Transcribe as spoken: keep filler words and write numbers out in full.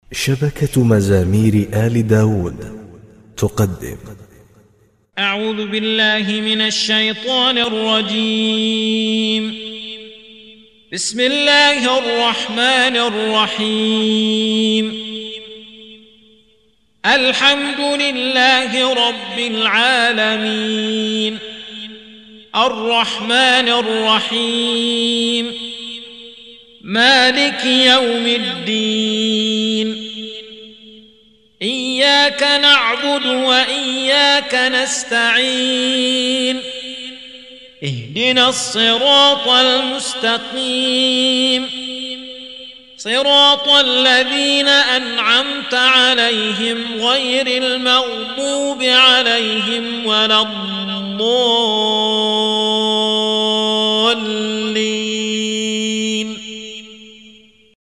شبكة مزامير آل داود تقدم. أعوذ بالله من الشيطان الرجيم. بسم الله الرحمن الرحيم. الحمد لله رب العالمين الرحمن الرحيم مالك يوم الدين. إياك نعبد وإياك نستعين. اهدنا الصراط المستقيم صراط الذين أنعمت عليهم غير المغضوب عليهم ولا الضالين.